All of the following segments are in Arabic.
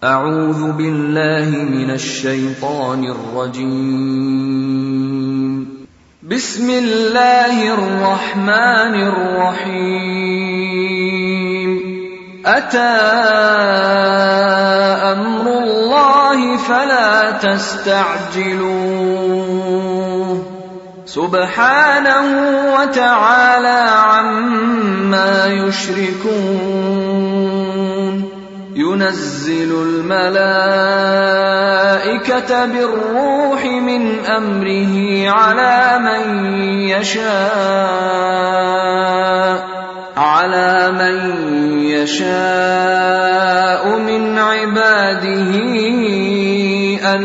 أعوذ بالله من الشيطان الرجيم. بسم الله الرحمن الرحيم. أتى أمر الله فلا تستعجلوه سبحانه وتعالى عما يشركون. ينزل الملائكة بالروح من أمره على من يشاء من عباده أن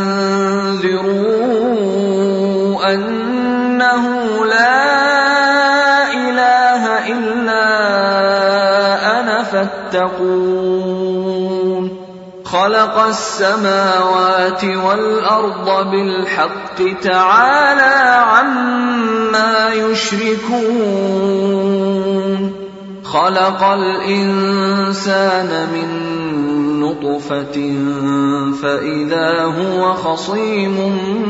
أنذروا أنه لا إله إلا أنا فاتقون. خلق السماوات والأرض بالحق تعالى عما يشركون. خلق الإنسان من نطفة فإذا هو خصيم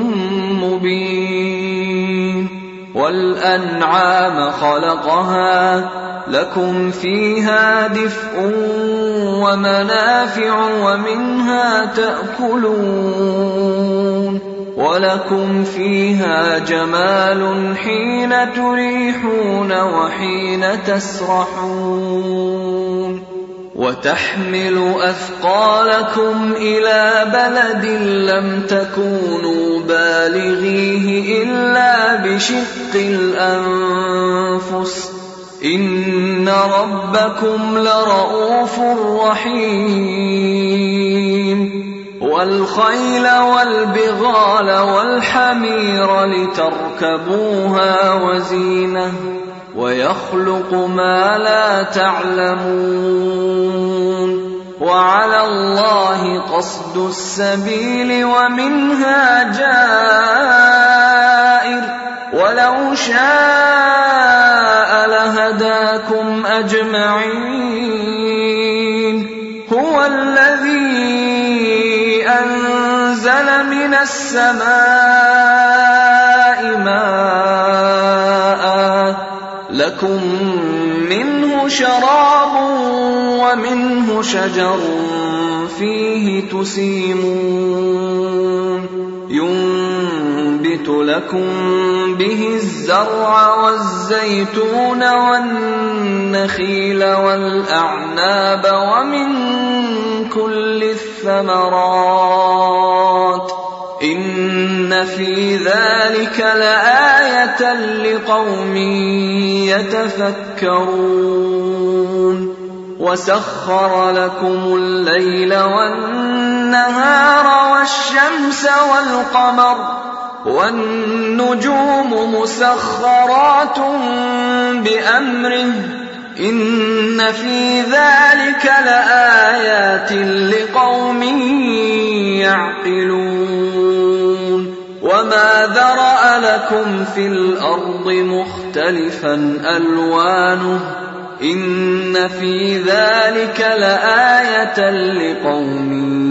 مبين. والأنعام خلقها لكم فيها دفء ومنافع ومنها تأكلون. ولكم فيها جمال حين تريحون وحين تسرحون. وتحمل أثقالكم إلى بلد لم تكونوا بالغيه إلا بشق الأنفس إن ربكم لرؤوف رحيم. والخيل والبغال والحمير لتركبوها وزينة ويخلق ما لا تعلمون. وعلى الله قصد السبيل ومنها جائر ولو شاء لهداكم أجمعين. هو الذي أنزل من السماء ماء لكم منه شراب ومنه شجر فيه تسيمون. ينبت لكم به الزرع والزيتون والنخيل والأعناب ومن كل الثمرات إن في ذلك لآية لقوم يتفكرون. وسخر لكم الليل والنهار والشمس والقمر والنجوم مسخرات بأمره إن في ذلك لآيات لقوم يعقلون. وما ذرأ لكم في الأرض مختلفا ألوانه إن في ذلك لآية لقوم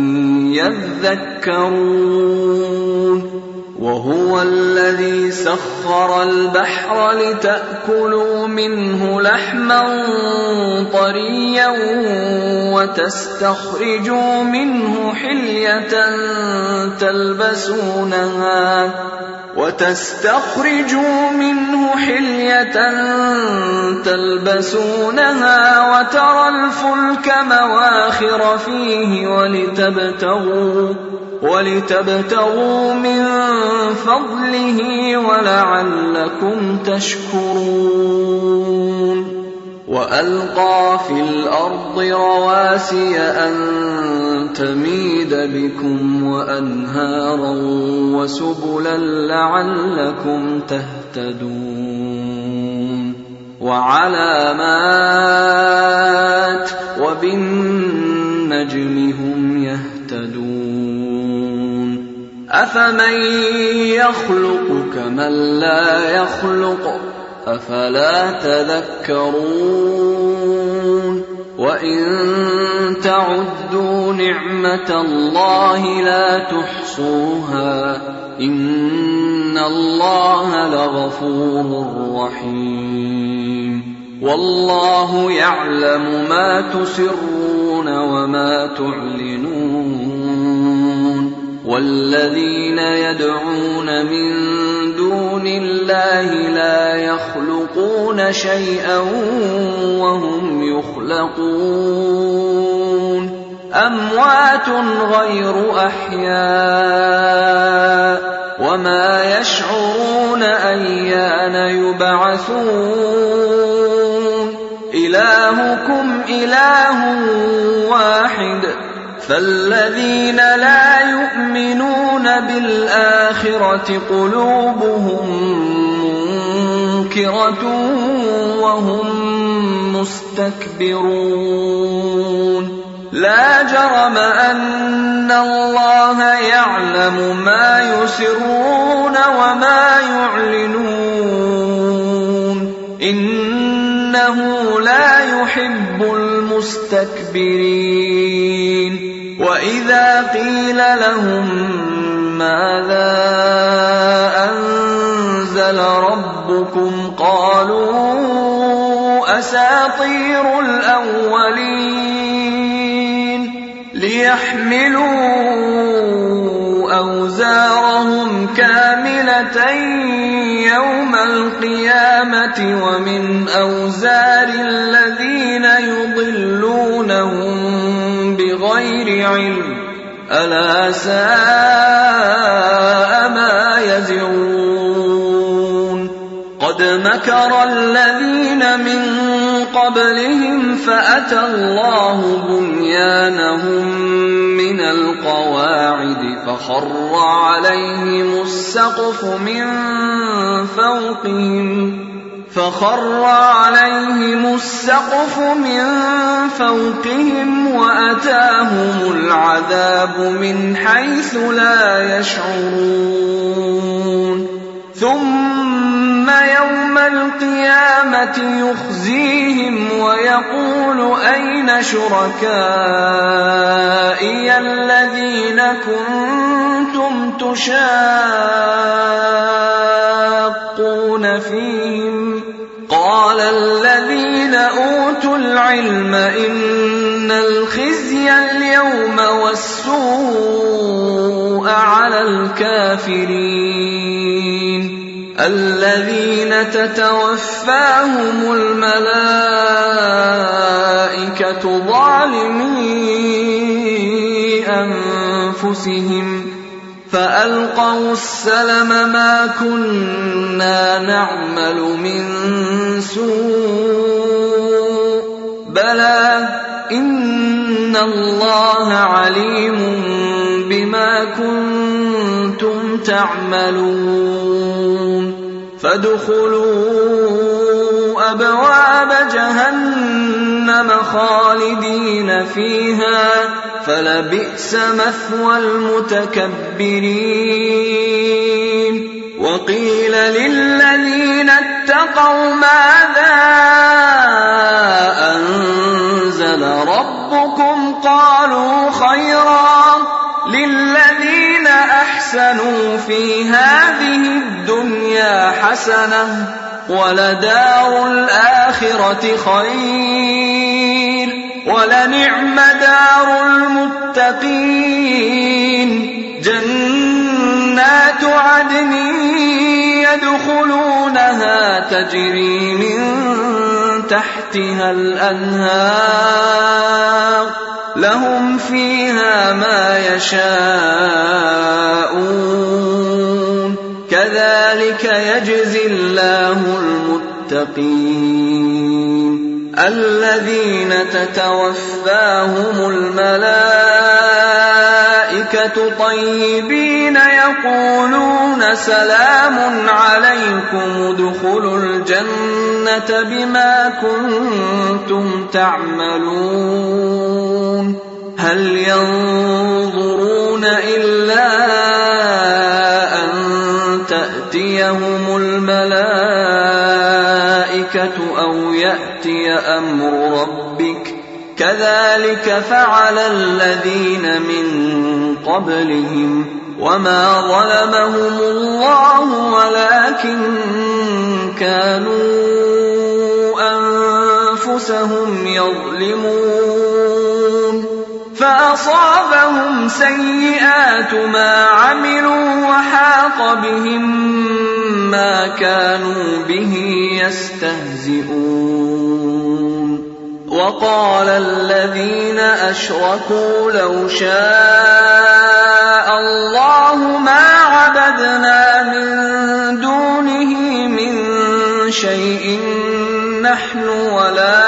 يذكرون. وهو الذي سخر البحر لتأكلوا منه لحما طريا وتستخرجوا منه حلية تلبسونها وترى الفلك مواخر فيه ولتبتغوا من فضله ولعلكم تشكرون. وألقى في الأرض رواسي أن تميد بكم وأنهارا وسبلا لعلكم تهتدون. وعلامات وبالنجم هم يهتدون. أفمن يخلق كمن لا يخلق أفلا تذكرون. وَإِن تَعُدُّوا نِعْمَةَ اللَّهِ لَا تُحْصُوهَا إِنَّ اللَّهَ لَغَفُورٌ رَّحِيمٌ وَاللَّهُ يَعْلَمُ مَا تُسِرُّونَ وَمَا تُعْلِنُونَ وَالَّذِينَ يَدْعُونَ مِن دُونِ اللَّهِ لَا يَخْلُقُونَ شَيْئًا وَهُمْ يُخْلَقُونَ أَمْوَاتٌ غَيْرُ أَحْيَاءٍ وَمَا يَشْعُرُونَ أَيَّانَ يُبْعَثُونَ إِلَٰهُكُمْ إِلَٰهٌ وَاحِدٌ فَالَّذِينَ لَا يُؤْمِنُونَ بِالْآخِرَةِ قُلُوبُهُم مُّنكِرَةٌ وَهُم مُّسْتَكْبِرُونَ لَا جَرَمَ أَنَّ اللَّهَ يَعْلَمُ مَا يُسِرُّونَ وَمَا يُعْلِنُونَ إِنَّهُ لَا يُحِبُّ الْمُسْتَكْبِرِينَ وَإِذَا قِيلَ لَهُم مَّاذَا أَنزَلَ رَبُّكُمْ قَالُوا أَسَاطِيرُ الْأَوَّلِينَ لِيَحْمِلُوا أَوْزَارَهُمْ كَامِلَةً يَوْمَ الْقِيَامَةِ وَمِنْ أَوْزَارِ الَّذِينَ يُضِلُّونَهُم بِغَيْرِ عِلْمٍ أَلَا سَاءَ مَا يَزِرُونَ قَدْ مَكَرَ الَّذِينَ مِن قَبْلِهِمْ فَأَتَى اللَّهُ بُنْيَانَهُم مِّنَ الْقَوَاعِدِ فَخَرَّ عَلَيْهِمُ السَّقْفُ مِن فَوْقِهِمْ وَأَتَاهُمُ الْعَذَابُ مِنْ حَيْثُ لَا يَشْعُرُونَ ثُمَّ يَوْمَ الْقِيَامَةِ يُخْزِيهِمْ وَيَقُولُ أَيْنَ شُرَكَائِيَ الَّذِينَ كُنتُمْ تُشَاقُّونَ فِيهِمْ قَالَ الَّذِينَ أُوتُوا الْعِلْمَ إِنَّ الْخِزْيَ الْيَوْمَ وَالسُّوءَ عَلَى الْكَافِرِينَ الَّذِينَ تَتَوَفَّاهُمُ الْمَلَائِكَةُ ظَالِمِي أَنفُسِهِمْ فَأَلْقَوْا السَّلَمَ مَا كُنَّا نَعْمَلُ مِن سُوءٍ بَلَىٰ إِنَّ اللَّهَ عَلِيمٌ بِمَا كُنتُمْ تَعْمَلُونَ فَادْخُلُوا أَبْوَابَ جَهَنَّمَ خَالِدِينَ فِيهَا فَلَبِئْسَ مَثْوَى الْمُتَكَبِّرِينَ وَقِيلَ لِلَّذِينَ اتَّقَوْا مَاذَا أَنزَلَ رَبُّكُمْ قَالُوا خَيْرًا لِلَّذِينَ أَحْسَنُوا فِي هَٰذِهِ الدُّنْيَا حَسَنَةٌ وَلَدَارُ الْآخِرَةِ خَيْرٌ وَلَنِعْمَ دَارُ الْمُتَّقِينَ جَنَّاتُ عَدْنٍ يَدْخُلُونَهَا تَجْرِي مِن تَحْتِهَا الْأَنْهَارُ لَهُمْ فِيهَا مَا يَشَاءُونَ كَذَٰلِكَ يَجْزِي اللَّهُ الْمُتَّقِينَ الَّذِينَ تَتَوَفَّاهُمُ الْمَلَائِكَةُ طَيِّبِينَ يَقُولُونَ سَلَامٌ عَلَيْكُمُ ادْخُلُوا الْجَنَّةَ بِمَا كُنتُمْ تَعْمَلُونَ هَلْ يَنظُرُونَ إِلَّا أَن تَأْتِيَهُمُ الْمَلَائِكَةُ أَوْ يَأْتِيَ أَمْرُ رَبِّكَ كذلك فعل الذين من قبلهم وما ظلمهم الله ولكن كانوا أنفسهم يظلمون فأصابهم سيئات ما عملوا وحاق بهم ما كانوا به يستهزئون وقال الذين أشركوا لو شاء الله ما عبدنا من دونه من شيء نحن ولا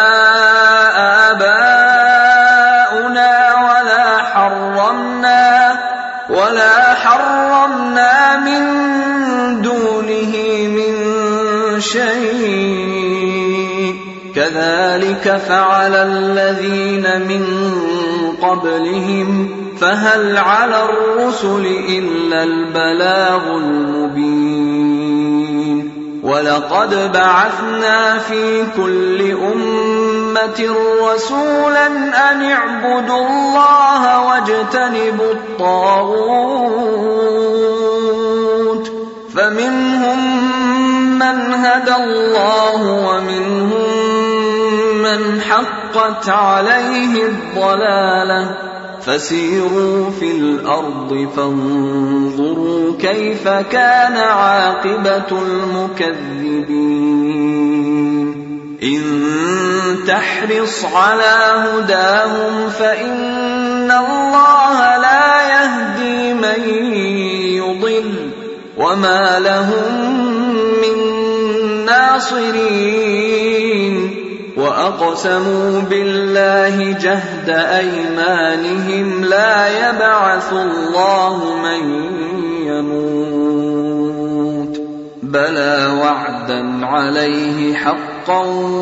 آباؤنا ولا حرمنا من دونه من شيء كذلك فعل الذين من قبلهم فهل على الرسل إلا البلاغ المبين ولقد بعثنا في كل أمة رسولا أن اعبدوا الله واجتنبوا الطاغوت فمنهم من هدى الله ومنهم من حقت عليه الضلالة فسيروا في الأرض فانظروا كيف كان عاقبة المكذبين إن تحرص على هداهم فإن الله لا يهدي من يضل وما لهم من ناصرين وأقسموا بالله جهد أيمانهم لا يبعث الله من يموت بلى وعدا عليه حقا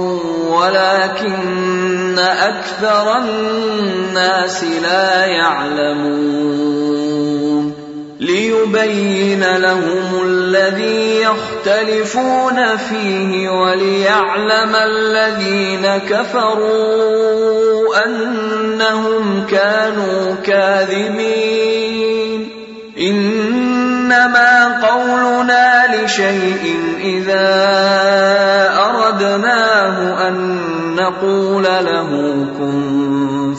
ولكن أكثر الناس لا يعلمون ليبين لهم الذي يختلفون فيه وليعلم الذين كفروا أنهم كانوا كاذبين إنما قولنا لشيء إذا أردناه أن نقول له كن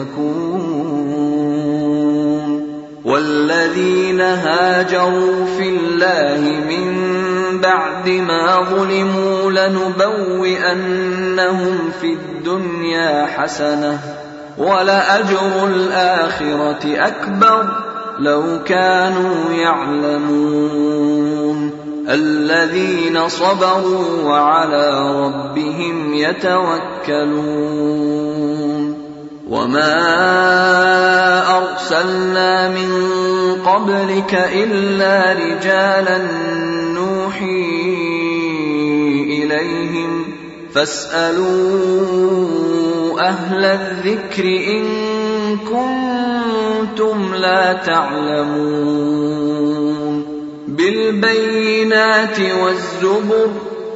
فيكون والذين هاجروا في الله من بعد ما ظلموا لنبوئنهم في الدنيا حسنة ولأجر الآخرة أكبر لو كانوا يعلمون الذين صبروا وعلى ربهم يتوكلون وما أرسلنا من قبلك إلا رجالا نوحي إليهم فاسألوا أهل الذكر إن كنتم لا تعلمون بالبينات والزبر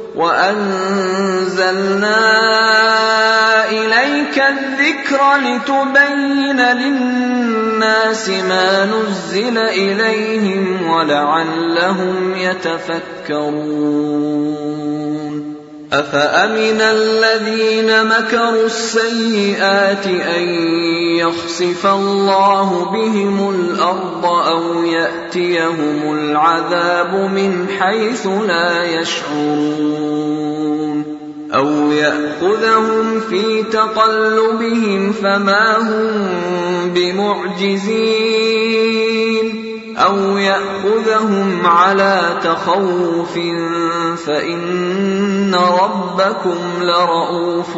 وأنزلنا إليك الذكر لتبين للناس ما نزل إليهم ولعلهم يتفكرون أفأمن الذين مكروا السيئات أن يخسف الله بهم الأرض أو يأتيهم العذاب من حيث لا يشعرون أو يأخذهم في تقلبهم فما هم بمعجزين أو يأخذهم على تخوف فإن ربكم لرءوف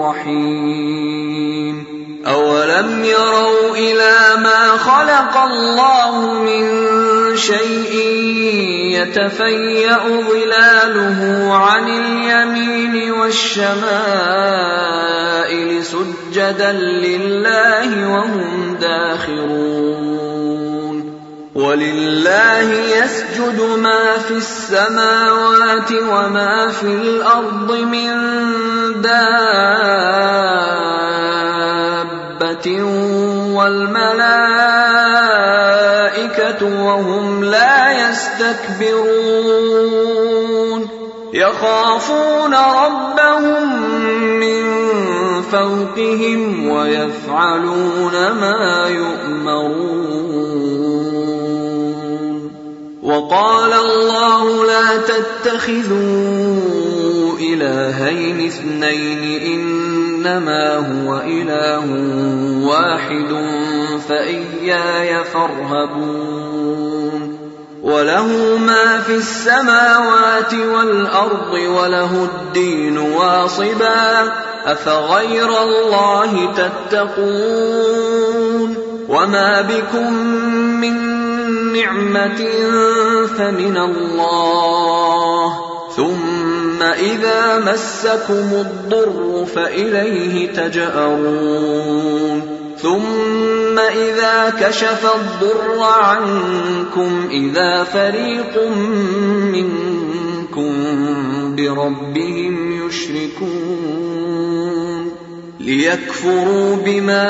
رحيم أولم يروا إلى ما خلق الله من شيء يتفيأ ظلاله عن اليمين والشمائل سجدا لله وهم داخرون ولله يسجد ما في السماوات وما في الأرض من دابة دَابَّةٍ وَالْمَلَائِكَةُ وَهُمْ لَا يَسْتَكْبِرُونَ يَخَافُونَ رَبَّهُم مِّن فَوْقِهِمْ وَيَفْعَلُونَ مَا يُؤْمَرُونَ وَقَالَ اللَّهُ لَا تَتَّخِذُوا إِلَٰهَيْنِ اثْنَيْنِ إِنَّمَا هُوَ إِلَٰهٌ وَاحِدٌ فَإِيَّايَ فَارْهَبُونِ وَلَهُ مَا فِي السَّمَاوَاتِ وَالْأَرْضِ وَلَهُ الدِّينُ وَاصِبًا أَفَغَيْرَ اللَّهِ تَتَّقُونَ وَمَا بِكُم مِّن نِّعْمَةٍ فَمِنَ اللَّهِ ثُمَّ إِذَا مَسَّكُمُ الضُّرُّ فَإِلَيْهِ تَجْأَرُونَ ثُمَّ إِذَا كَشَفَ الضُّرَّ عَنكُمْ إِذَا فَرِيقٌ مِّنكُم بِرَبِّهِمْ يُشْرِكُونَ لِيَكْفُرُوا بِمَا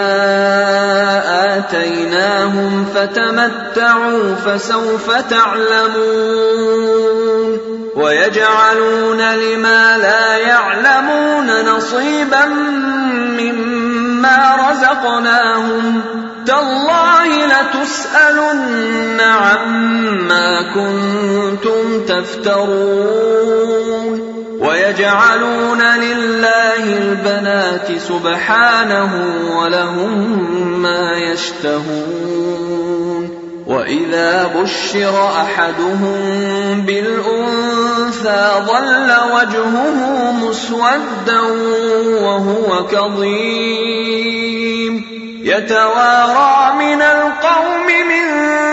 آتَيْنَاهُمْ فَتَمَتَّعُوا فَسَوْفَ تَعْلَمُونَ وَيَجْعَلُونَ لِمَا لَا يَعْلَمُونَ نَصِيبًا مِّمَّا رَزَقْنَاهُمْ تَاللَّهِ لَتُسْأَلُنَّ عَمَّا كُنتُمْ تَفْتَرُونَ وَيَجْعَلُونَ لِلَّهِ الْبَنَاتِ سُبْحَانَهُ وَلَهُم مَّا يَشْتَهُونَ وَإِذَا بُشِّرَ أَحَدُهُم بِالْأُنثَىٰ ظَلَّ وَجْهُهُ مُسْوَدًّا وَهُوَ كَظِيمٌ يَتَوَارَىٰ مِنَ الْقَوْمِ مِن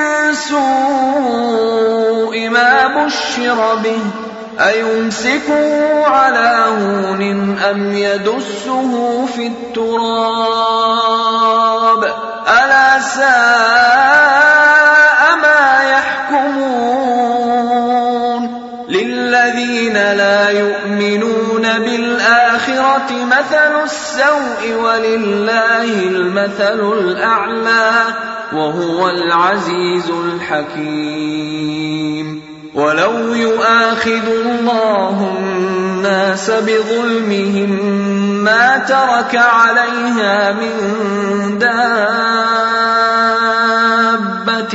سُوءِ مَا بُشِّرَ بِهِ أَيُمْسِكُهُ عَلَىٰ هُونٍ أَمْ يَدُسُّهُ فِي التُّرَابِ أَلَا سَاءَ مَا يَحْكُمُونَ لِلَّذِينَ لَا يُؤْمِنُونَ بِالْآخِرَةِ مَثَلُ السَّوْءِ وَلِلَّهِ الْمَثَلُ الْأَعْلَىٰ وَهُوَ الْعَزِيزُ الْحَكِيمُ وَلَوْ يُؤَاخِذُ اللَّهُ النَّاسَ بِظُلْمِهِم مَّا تَرَكَ عَلَيْهَا مِن دَابَّةٍ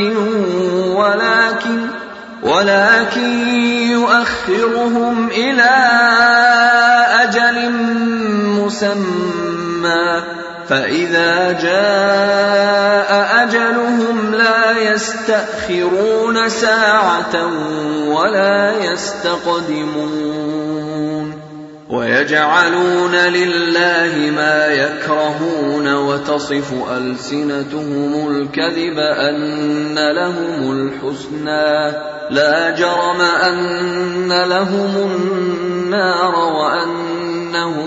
وَلَٰكِن يُؤَخِّرُهُمْ إِلَىٰ أَجَلٍ مُّسَمًّى فَإِذَا جَاءَ أَجَلُهُمْ لَا يَسْتَأْخِرُونَ سَاعَةً وَلَا يَسْتَقْدِمُونَ وَيَجْعَلُونَ لِلَّهِ مَا يَكْرَهُونَ وَتَصِفُ أَلْسِنَتُهُمُ الْكَذِبَ أَنَّ لَهُمُ الْحُسْنَىٰ لَا جَرَمَ أَنَّ لَهُمُ النَّارَ وَأَنَّهُم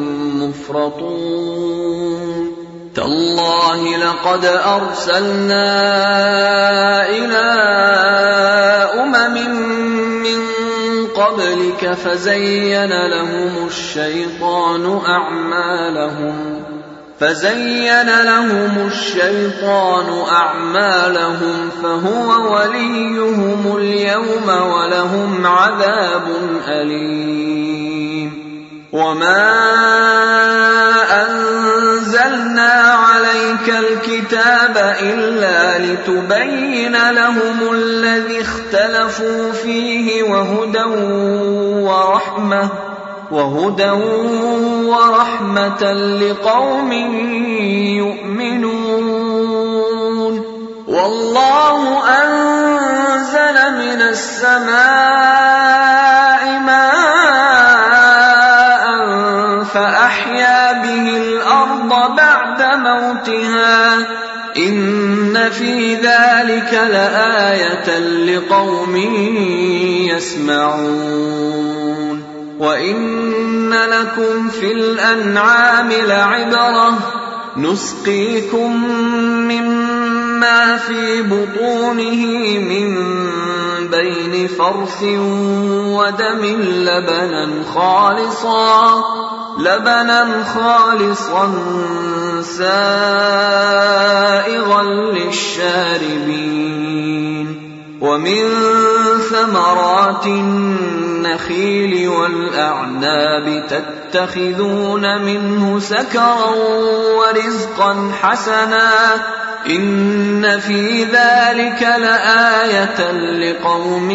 مُّفْرَطُونَ تَاللَّهِ لَقَدْ أَرْسَلْنَا إِلَىٰ أُمَمٍ مِّن قَبْلِكَ فَزَيَّنَ لَهُمُ الشَّيْطَانُ أَعْمَالَهُمْ فَهُوَ وَلِيُّهُمُ الْيَوْمَ وَلَهُمْ عَذَابٌ أَلِيمٌ وَمَا أَنزَلْنَا عَلَيْكَ الْكِتَابَ إِلَّا لِتُبَيِّنَ لَهُمُ الَّذِي اخْتَلَفُوا فِيهِ وَهُدًى وَرَحْمَةً لِّقَوْمٍ يُؤْمِنُونَ وَاللَّهُ أَنزَلَ مِنَ السَّمَاءِ مَاءً فَأَحْيَا بِهِ الْأَرْضَ بَعْدَ مَوْتِهَا إِنَّ فِي ذَلِكَ لَآيَةً لِّقَوْمٍ يَسْمَعُونَ وَإِنَّ لَكُمْ فِي الْأَنْعَامِ لَعِبْرَةً نُسْقِيكُم مِّمَّا فِي بُطُونِهِ مِن بَيْنِ فَرْثٍ وَدَمٍ لبنا خالصا سائغا للشاربين ومن ثمرات النخيل والأعناب تتخذون منه سكرا ورزقا حسنا إن في ذلك لآية لقوم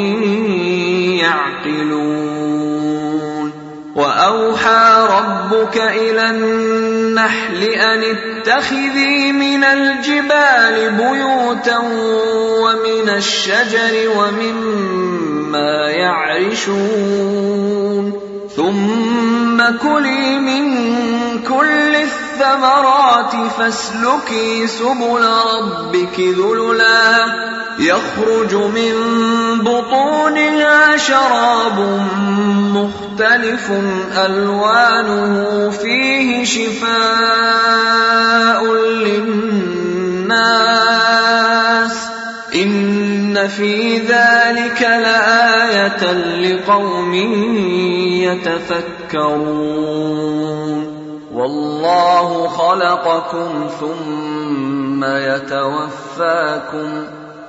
يعقلون وأوحى ربك إلى النحل أن اتخذي من الجبال بيوتا ومن الشجر ومما يعرشون ثم كلي من كل الثمرات فاسلكي سبل ربك ذللا يخرج من بطونها شراب مختلف ألوانه فيه شفاء للناس إن في ذلك لآية لقوم يتفكرون والله خلقكم ثم يتوفاكم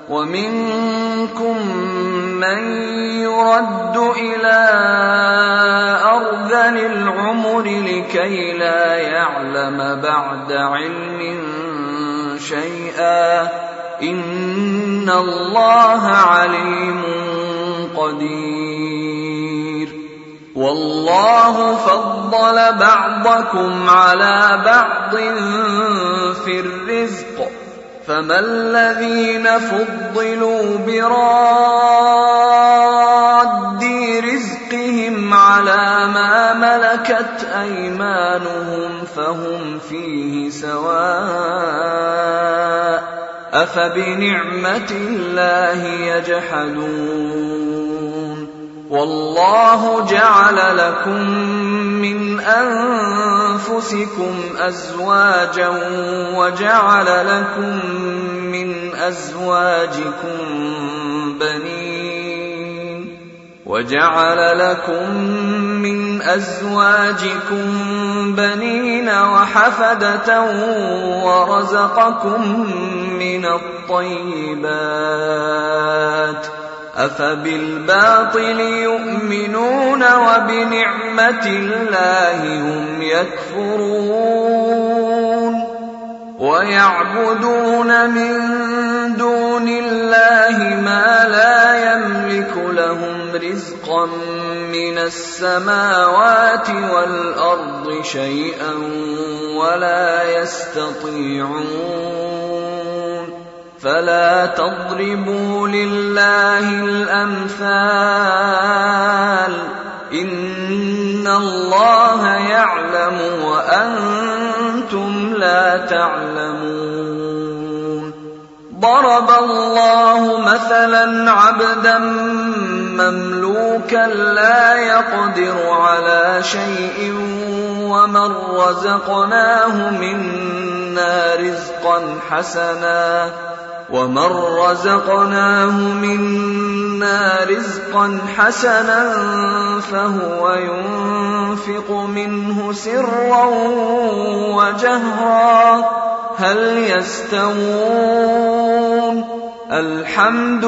ومنكم من يرد إلى أرذل العمر لكي لا يعلم بعد علم شيئا إن الله عليم قدير والله فضل بعضكم على بعض في الرزق فما الذين فضلوا براد رزقهم على ما ملكت أيمانهم فهم فيه سواء أفبنعمة الله يجحدون والله جعل لكم من أنفسكم أزواجا وجعل لكم من أزواجكم بنين وحفدة ورزقكم من الطيبات أفبالباطل يؤمنون وبنعمة الله هم يكفرون ويعبدون من دون الله ما لا يملك لهم رزقا من السماوات والأرض شيئا ولا يستطيعون فلا تضربوا لله الأمثال إن الله يعلم وأنتم لا تعلمون ضرب الله مثلا عبدا مملوكا لا يقدر على شيء ومن رزقناه منا رزقا حسنا فهو ينفق منه سرا وجهرا هل يستوون الحمد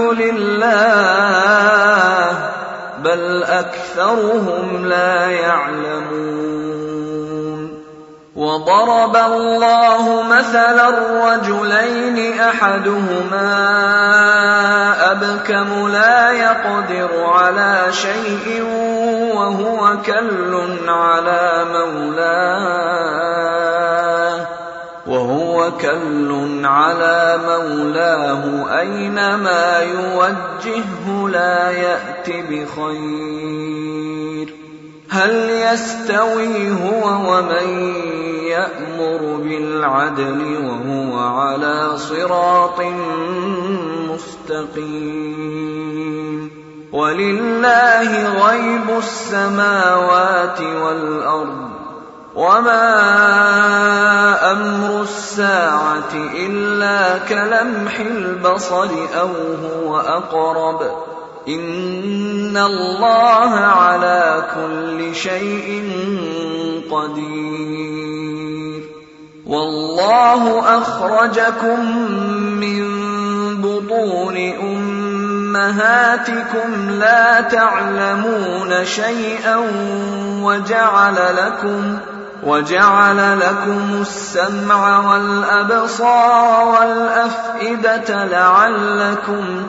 لله بل أكثرهم لا يعلمون وضرب الله مثلا رجلين أحدهما أبكم لا يقدر على شيء وهو كل على مولاه أينما يوجهه لا يأت بخير هل يستوي هو ومن يأمر بالعدل وهو على صراط مستقيم ولله غيب السماوات والأرض وما أمر الساعة إلا كلمح البصر أو هو أقرب إن الله على كل شيء قدير. والله أخرجكم من بطون أمهاتكم لا تعلمون شيئا وجعل لكم السمع والأبصار والأفئدة لعلكم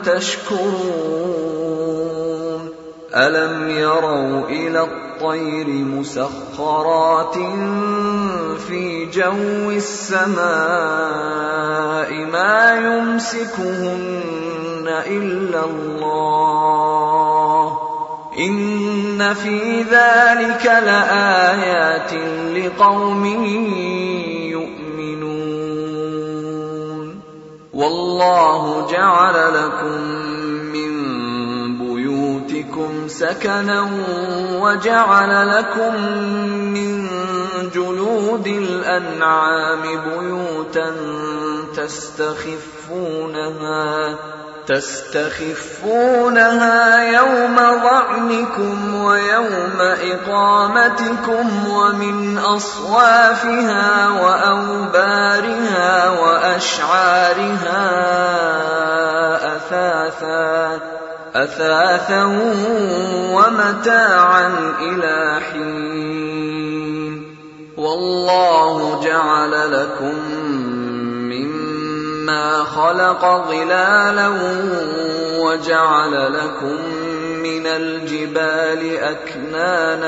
تشكرون. ألم يروا إلى الطير مسخرات في جو السماء ما يمسكهن إلا الله إن في ذلك لآيات لقوم يؤمنون. والله جعل لكم من بيوتكم سكنا وجعل لكم من جلود الأنعام بيوتا تستخفونها يوم ظعنكم ويوم إقامتكم ومن أصوافها وأوبارها وأشعارها أثاثا ومتاعا إلى حين. والله جعل لكم مما خلق ظلالا وجعل لكم من الجبال أكنانا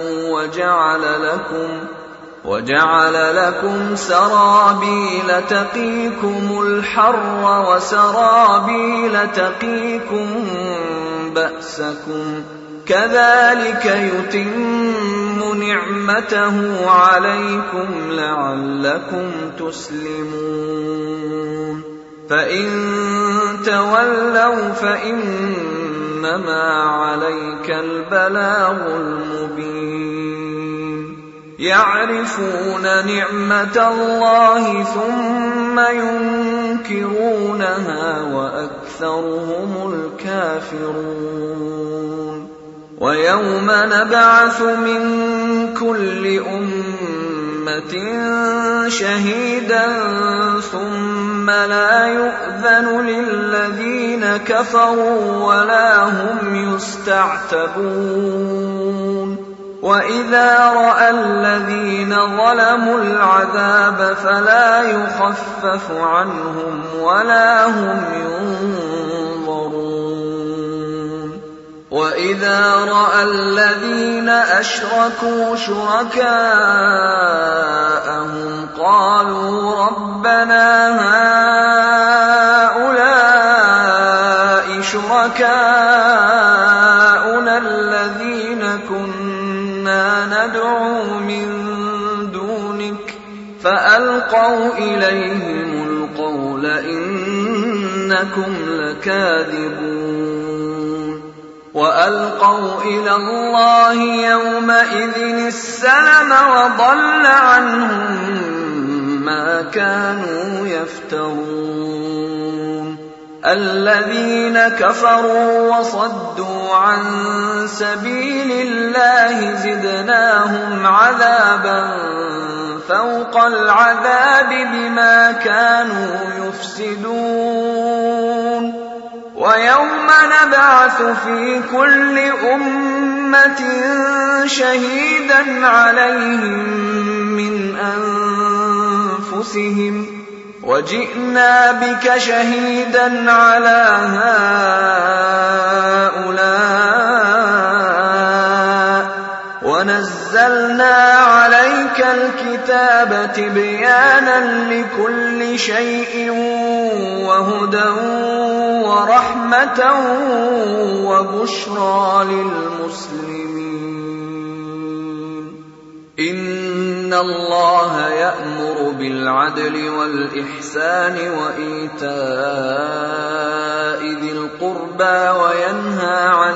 وجعل لكم سرابيل تقيكم الحر وسرابيل تقيكم بأسكم كذلك يتم نعمته عليكم لعلكم تسلمون. فإن تولوا فإنما عليك البلاغ المبين. يعرفون نعمة الله ثم ينكرونها وأكثرهم الكافرون. ويوم نبعث من كل أمة شهيدا ثم لا يؤذن للذين كفروا ولا هم يستعتبون. وإذا رأى الذين ظلموا العذاب فلا يخفف عنهم ولا هم ينظرون. وإذا رأى الذين أشركوا شركاءهم قالوا ربنا هؤلاء شركاؤنا الذين كنا ندعو من دونك فألقوا إليهم القول إنكم لكاذبون. وألقوا إلى الله يومئذ السلم وضل عنهم ما كانوا يفترون. الذين كفروا وصدوا عن سبيل الله زدناهم عذابا فوق العذاب بما كانوا يفسدون. ويوم نبعث في كل أمة شهيدا عليهم من أنفسهم وجئنا بك شهيدا على هؤلاء ونزلنا عليك الكتاب تبيانا لكل شيء وهدى ورحمة وبشرى للمسلمين. إن الله يأمر بالعدل والإحسان وإيتاء ذي القربى وينهى عن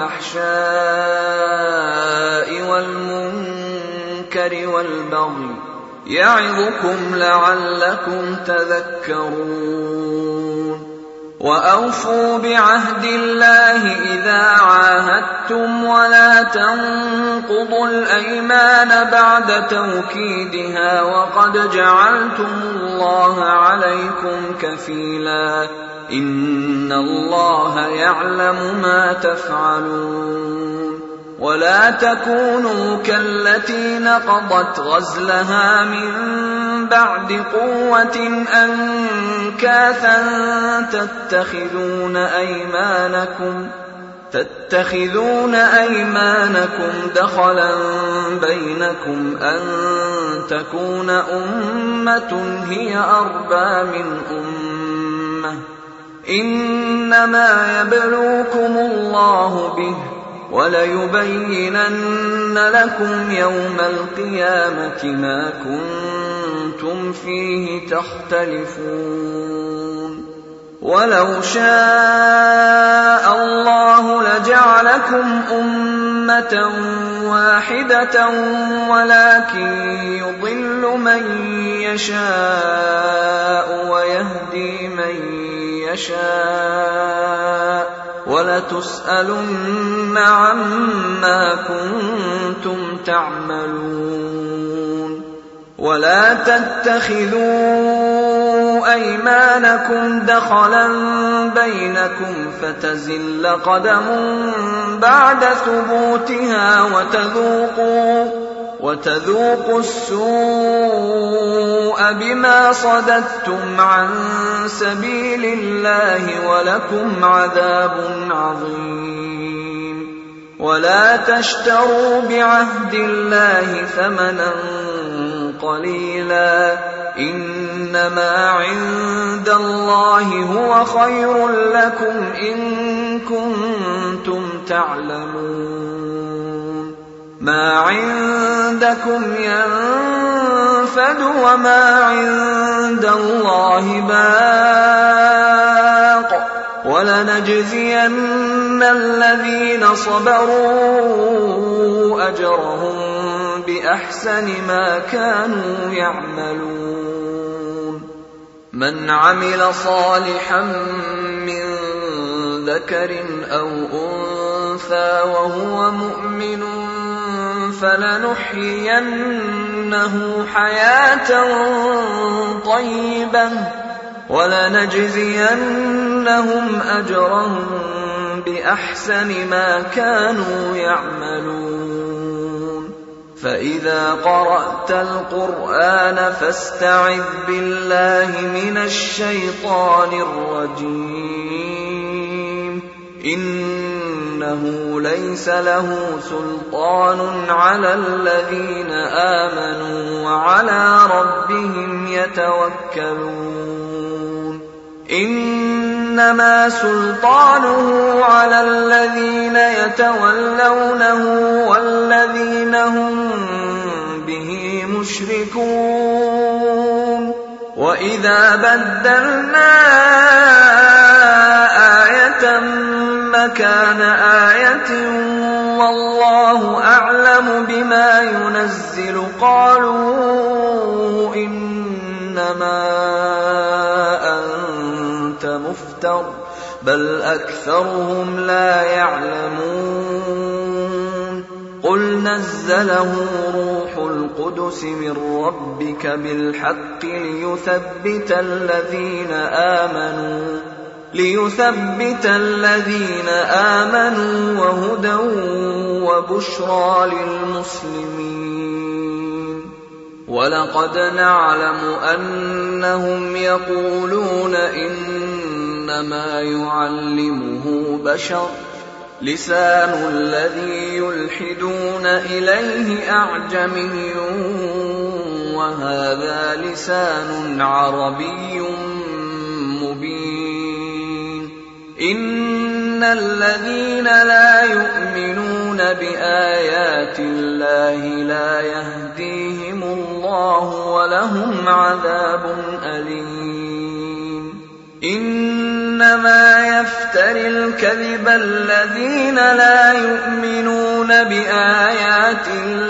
الفحشاء والمنكر والبغي يعظكم لعلكم تذكرون. وأوفوا بعهد الله إذا عاهدتم ولا تنقضوا الأيمان بعد توكيدها وقد جعلتم الله عليكم كفيلا إن الله يعلم ما تفعلون ولا تكونوا كالتي نقضت غزلها من بعد قوة أنكاثا تتخذون أيمانكم دخلا بينكم أن تكون أمة هي أربى من أمة إنما يبلوكم الله به وليبينن لكم يوم القيامة ما كنتم فيه تختلفون ولو شاء الله لجعلكم أمة واحدة ولكن يضل من يشاء ويهدي من يشاء ولتسألن عما كنتم تعملون ولا تتخذوا أيمانكم دخلا بينكم فتزل قدم بعد ثبوتها وتذوقوا السوء بما صددتم عن سبيل الله ولكم عذاب عظيم ولا تشتروا بعهد الله ثمنا قليلا إنما عند الله هو خير لكم إن كنتم تعلمون ما عندكم ينفد وما عند الله باق ولنجزين الذين صبروا أجرهم بأحسن ما كانوا يعملون من عمل صالحا من ذكر أو أنثى وهو مؤمن فلنحيينه حياة طيبة ولنجزينهم أجرهم بأحسن ما كانوا يعملون فإذا قرأت القرآن فاستعذ بالله من الشيطان الرجيم إنه ليس له سلطان على الذين آمنوا وعلى ربهم يتوكلون إنما سلطانه على الذين يتولونه والذين هم به مشركون وإذا بدلنا آية مكان آية والله أعلم بما ينزل قالوا إنما أنت مفتر بل أكثرهم لا يعلمون قل نزله روح القدس من ربك بالحق ليثبت الذين آمنوا وهدى وبشرى للمسلمين ولقد نعلم أنهم يقولون إنما يعلمه بشر لسان الذي يلحدون إليه أعجمي وهذا لسان عربي مبين إن الذين لا يؤمنون بآيات الله لا يهديهم الله ولهم عذاب أليم إنما يفتري الكذب الذين لا يؤمنون بآيات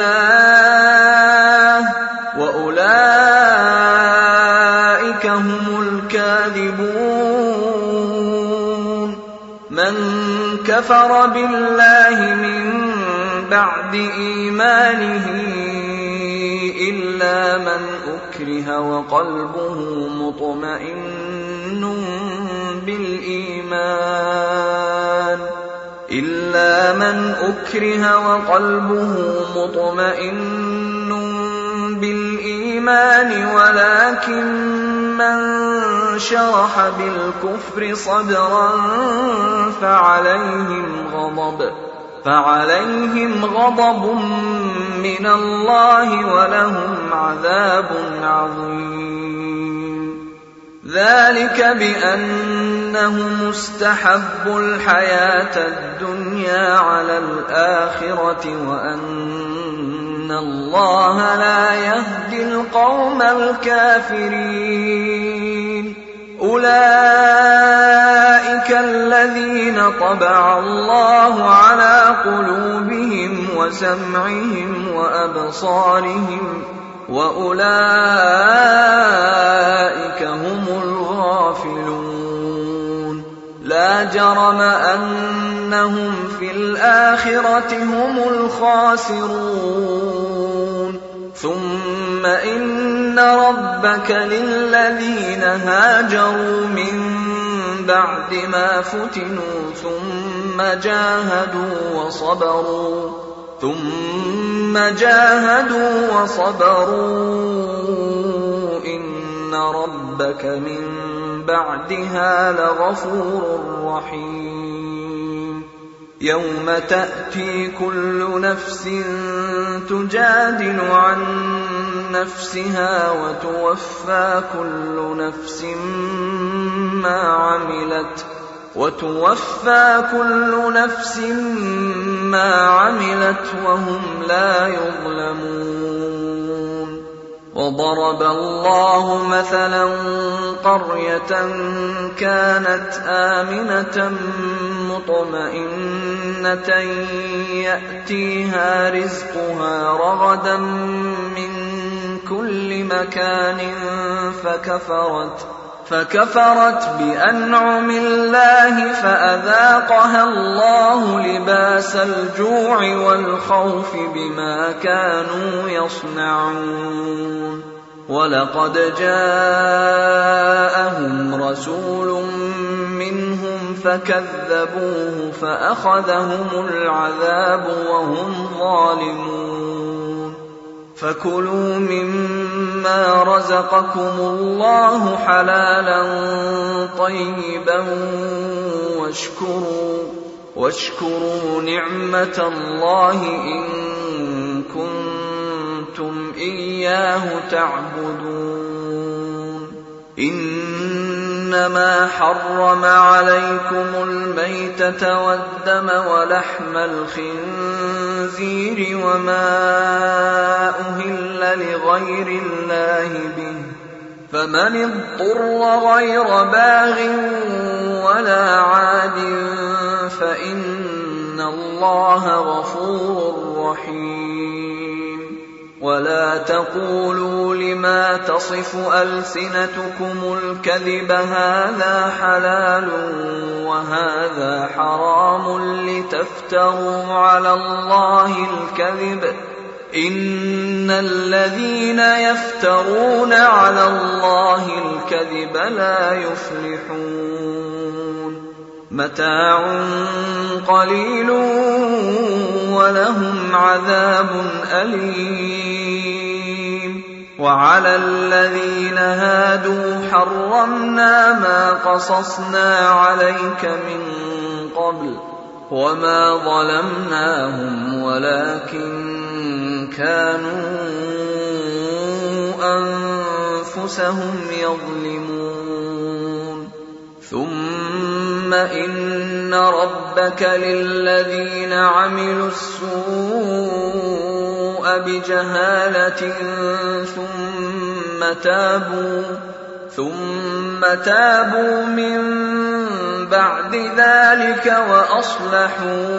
الله وأولئك هم الكاذبون من كفر بالله من بعد إيمانه إلا من أكره وقلبه مطمئن بالإيمان ولكن من شرح بالكفر صدرا فعليهم غضب من الله ولهم عذاب عظيم. ذلك بأنهم استحبوا الحياة الدنيا على الآخرة وأن الله لا يهدي القوم الكافرين. أولئك الذين طبع الله على قلوبهم وسمعهم وأبصارهم وأولئك هم الغافلون. لا جرم أنهم في الآخرة هم الخاسرون. ثم إن ربك للذين هاجروا من بعد ما فتنوا ثم جاهدوا وصبروا إن ربك من بعدها لغفور رحيم. يوم تأتي كل نفس تجادل عن نفسها وتوفى كل نفس ما عملت وهم لا يظلمون. وضرب الله مثلا قرية كانت آمنة مطمئنة يأتيها رزقها رغدا من كل مكان فكفرت بأنعم الله فأذاقها الله لباس الجوع والخوف بما كانوا يصنعون. ولقد جاءهم رسول منهم فكذبوه فأخذهم العذاب وهم ظالمون. فكلوا مما رزقكم الله حلالا طيبا واشكروا نعمة الله إن كنتم إياه تعبدون. إنما حرم عليكم الميتة والدم ولحم الخنزير وما أهل لغير الله به، فمن اضطر غير باغ ولا عاد فإن الله غفور رحيم. ولا تقولوا لما تصف ألسنتكم الكذب هذا حلال وهذا حرام لتفتروا على الله الكذب. إن الذين يفترون على الله الكذب لا يفلحون. متاع قليل ولهم عذاب أليم. وعلى الذين هادوا حرمنا ما قصصنا عليك من قبل وما ظلمناهم ولكن كانوا أنفسهم يظلمون. ثم إن ربك للذين عملوا السوء بجهالة ثم تابوا من بعد ذلك وأصلحوا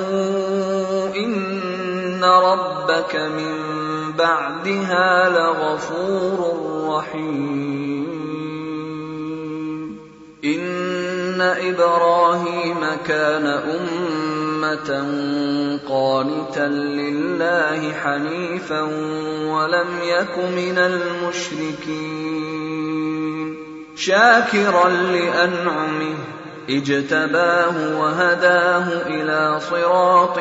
إن ربك من بعدها لغفور رحيم. إن إبراهيم كان أمة قانتا لله حنيفا ولم يك من المشركين شاكرا لأنعمه اجتباه وهداه إلى صراط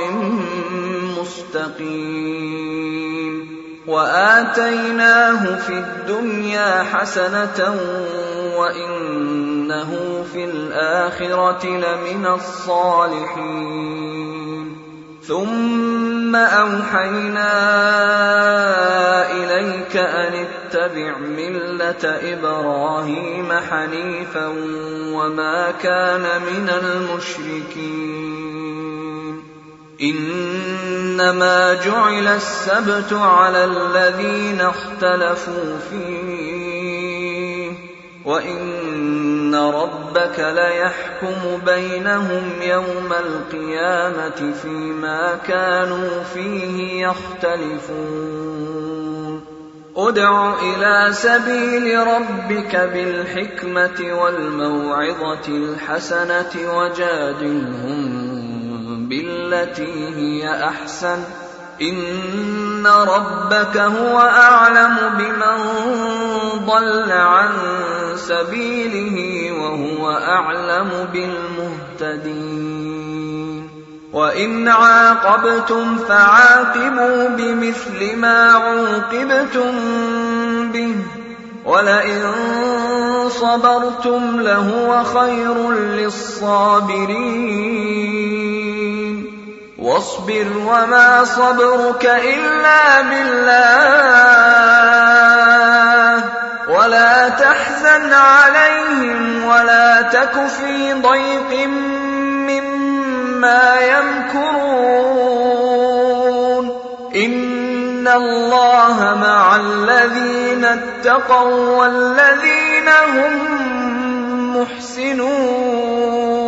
مستقيم وآتيناه في الدنيا حسنة وإنه في الآخرة لمن الصالحين ثم أوحينا إليك أن اتبع ملة إبراهيم حنيفا وما كان من المشركين إنما جعل السبت على الذين اختلفوا فيه وإن ربك ليحكم بينهم يوم القيامة فيما كانوا فيه يختلفون ادع إلى سبيل ربك بالحكمة والموعظة الحسنة وجادلهم بالتي هي أحسن إن ربك هو أعلم بمن ضل عن سبيله وهو أعلم بالمهتدين وإن عاقبتم فعاقبوا بمثل ما عوقبتم به ولئن صبرتم لهو خير للصابرين واصبر وما صبرك إلا بالله ولا تحزن عليهم ولا تك في ضيق مما يمكرون إن الله مع الذين اتقوا والذين هم محسنون